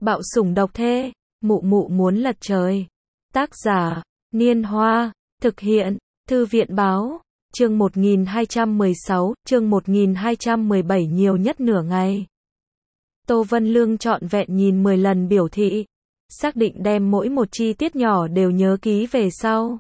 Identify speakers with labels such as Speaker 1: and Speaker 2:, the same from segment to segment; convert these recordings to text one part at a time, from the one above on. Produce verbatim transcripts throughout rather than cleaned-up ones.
Speaker 1: Bạo sủng độc thê, mụ mụ muốn lật trời. Tác giả, Niên Hoa, thực hiện, Thư viện Báo, chương một nghìn hai trăm mười sáu, chương một nghìn hai trăm mười bảy nhiều nhất nửa ngày. Tô Vân Lương trọn vẹn nhìn mười lần biểu thị, xác định đem mỗi một chi tiết nhỏ đều nhớ ký về sau.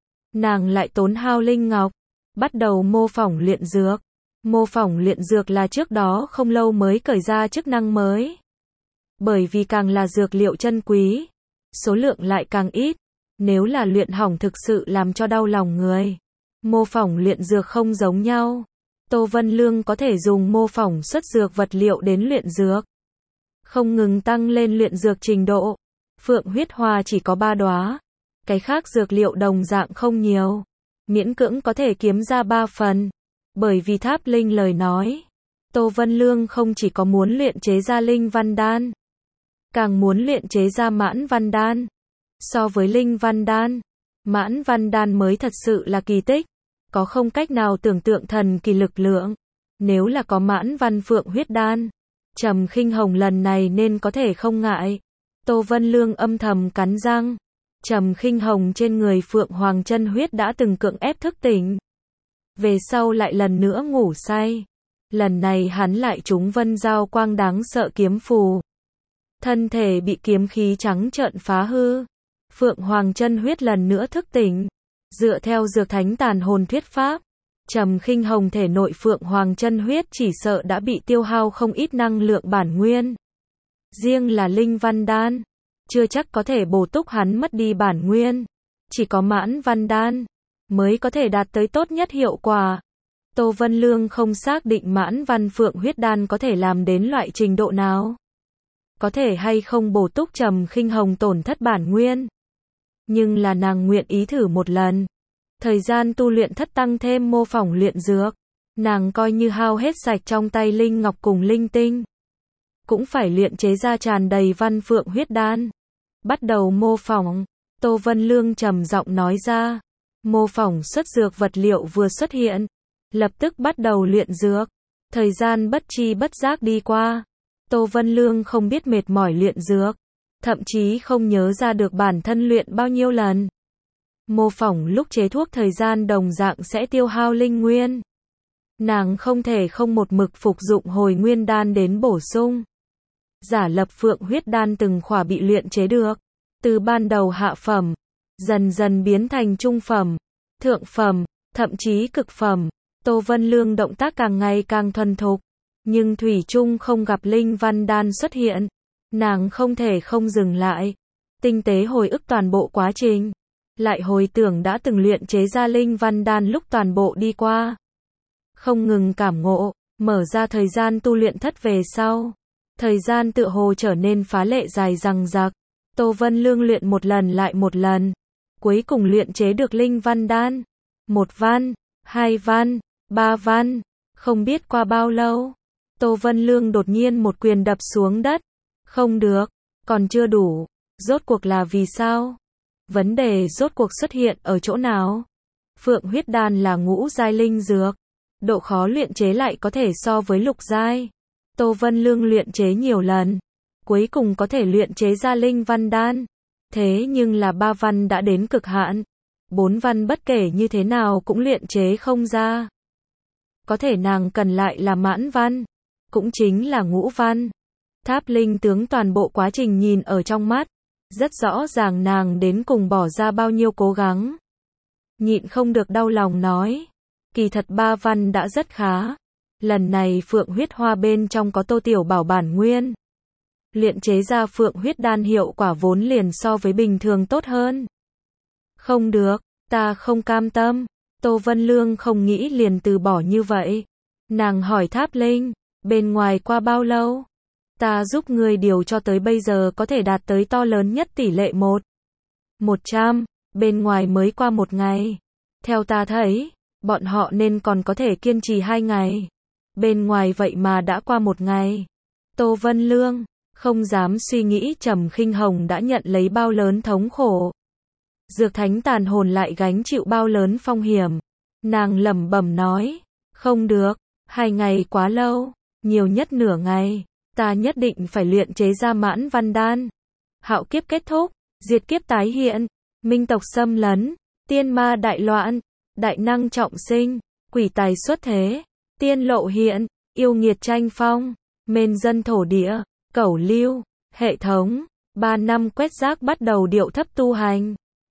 Speaker 1: Nàng lại tốn hao linh ngọc, bắt đầu mô phỏng luyện dược. Mô phỏng luyện dược là trước đó không lâu mới cởi ra chức năng mới. Bởi vì càng là dược liệu chân quý, số lượng lại càng ít, nếu là luyện hỏng thực sự làm cho đau lòng người. Mô phỏng luyện dược không giống nhau. Tô Vân Lương có thể dùng mô phỏng xuất dược vật liệu đến luyện dược, không ngừng tăng lên luyện dược trình độ. Phượng huyết hoa chỉ có ba đóa, cái khác dược liệu đồng dạng không nhiều, miễn cưỡng có thể kiếm ra ba phần. Bởi vì Tháp Linh lời nói, Tô Vân Lương không chỉ có muốn luyện chế ra linh văn đan, càng muốn luyện chế ra mãn văn đan. So với linh văn đan, mãn văn đan mới thật sự là kỳ tích, có không cách nào tưởng tượng thần kỳ lực lượng. Nếu là có mãn văn phượng huyết đan, Trầm Khinh Hồng lần này nên có thể không ngại. Tô Vân Lương âm thầm cắn răng. Trầm Khinh Hồng trên người Phượng Hoàng chân huyết đã từng cưỡng ép thức tỉnh, về sau lại lần nữa ngủ say. Lần này hắn lại trúng vân giao quang đáng sợ kiếm phù, thân thể bị kiếm khí trắng trợn phá hư. Phượng Hoàng chân huyết lần nữa thức tỉnh. Dựa theo dược thánh tàn hồn thuyết pháp, Trầm Khinh Hồng thể nội Phượng Hoàng chân huyết chỉ sợ đã bị tiêu hao không ít năng lượng bản nguyên. Riêng là linh văn đan, chưa chắc có thể bổ túc hắn mất đi bản nguyên. Chỉ có mãn văn đan mới có thể đạt tới tốt nhất hiệu quả. Tô Vân Lương không xác định mãn văn phượng huyết đan có thể làm đến loại trình độ nào, có thể hay không bổ túc Trầm Khinh Hồng tổn thất bản nguyên. Nhưng là nàng nguyện ý thử một lần. Thời gian tu luyện thất tăng thêm mô phỏng luyện dược, nàng coi như hao hết sạch trong tay linh ngọc cùng linh tinh, cũng phải luyện chế ra tràn đầy văn phượng huyết đan. Bắt đầu mô phỏng, Tô Vân Lương trầm giọng nói ra. Mô phỏng xuất dược vật liệu vừa xuất hiện, lập tức bắt đầu luyện dược. Thời gian bất chi bất giác đi qua, Tô Vân Lương không biết mệt mỏi luyện dược, thậm chí không nhớ ra được bản thân luyện bao nhiêu lần. Mô phỏng lúc chế thuốc thời gian đồng dạng sẽ tiêu hao linh nguyên. Nàng không thể không một mực phục dụng hồi nguyên đan đến bổ sung. Giả lập phượng huyết đan từng khỏa bị luyện chế được, từ ban đầu hạ phẩm, dần dần biến thành trung phẩm, thượng phẩm, thậm chí cực phẩm. Tô Vân Lương động tác càng ngày càng thuần thục, nhưng thủy chung không gặp linh văn đan xuất hiện. Nàng không thể không dừng lại, tinh tế hồi ức toàn bộ quá trình, lại hồi tưởng đã từng luyện chế ra linh văn đan lúc toàn bộ đi qua. Không ngừng cảm ngộ, mở ra thời gian tu luyện thất về sau. Thời gian tựa hồ trở nên phá lệ dài dằng dặc. Tô Vân Lương luyện một lần lại một lần, cuối cùng luyện chế được linh văn đan. Một văn, hai văn, ba văn, không biết qua bao lâu, Tô Vân Lương đột nhiên một quyền đập xuống đất. Không được, còn chưa đủ, rốt cuộc là vì sao? Vấn đề rốt cuộc xuất hiện ở chỗ nào? Phượng huyết đan là ngũ giai linh dược, độ khó luyện chế lại có thể so với lục giai. Tô Vân Lương luyện chế nhiều lần, cuối cùng có thể luyện chế ra linh văn đan. Thế nhưng là ba văn đã đến cực hạn, bốn văn bất kể như thế nào cũng luyện chế không ra. Có thể nàng cần lại là mãn văn, cũng chính là ngũ văn. Tháp Linh tướng toàn bộ quá trình nhìn ở trong mắt, rất rõ ràng nàng đến cùng bỏ ra bao nhiêu cố gắng. Nhịn không được đau lòng nói, kỳ thật ba văn đã rất khá. Lần này phượng huyết hoa bên trong có Tô Tiểu Bảo bản nguyên, luyện chế ra phượng huyết đan hiệu quả vốn liền so với bình thường tốt hơn. Không được, ta không cam tâm. Tô Vân Lương không nghĩ liền từ bỏ như vậy. Nàng hỏi Tháp Linh, bên ngoài qua bao lâu? Ta giúp ngươi điều cho tới bây giờ có thể đạt tới to lớn nhất tỷ lệ một. Một trăm, bên ngoài mới qua một ngày. Theo ta thấy, bọn họ nên còn có thể kiên trì hai ngày. Bên ngoài vậy mà đã qua một ngày. Tô Vân Lương không dám suy nghĩ Trầm Khinh Hồng đã nhận lấy bao lớn thống khổ. Dược thánh tàn hồn lại gánh chịu bao lớn phong hiểm. Nàng lẩm bẩm nói, không được, hai ngày quá lâu, nhiều nhất nửa ngày. ta nhất định phải luyện chế ra mãn văn đan. Hạo kiếp kết thúc, diệt kiếp tái hiện, minh tộc xâm lấn, tiên ma đại loạn, đại năng trọng sinh, quỷ tài xuất thế, tiên lộ hiện, yêu nghiệt tranh phong, mên dân thổ địa, cẩu lưu, hệ thống, ba năm quét rác bắt đầu điệu thấp tu hành.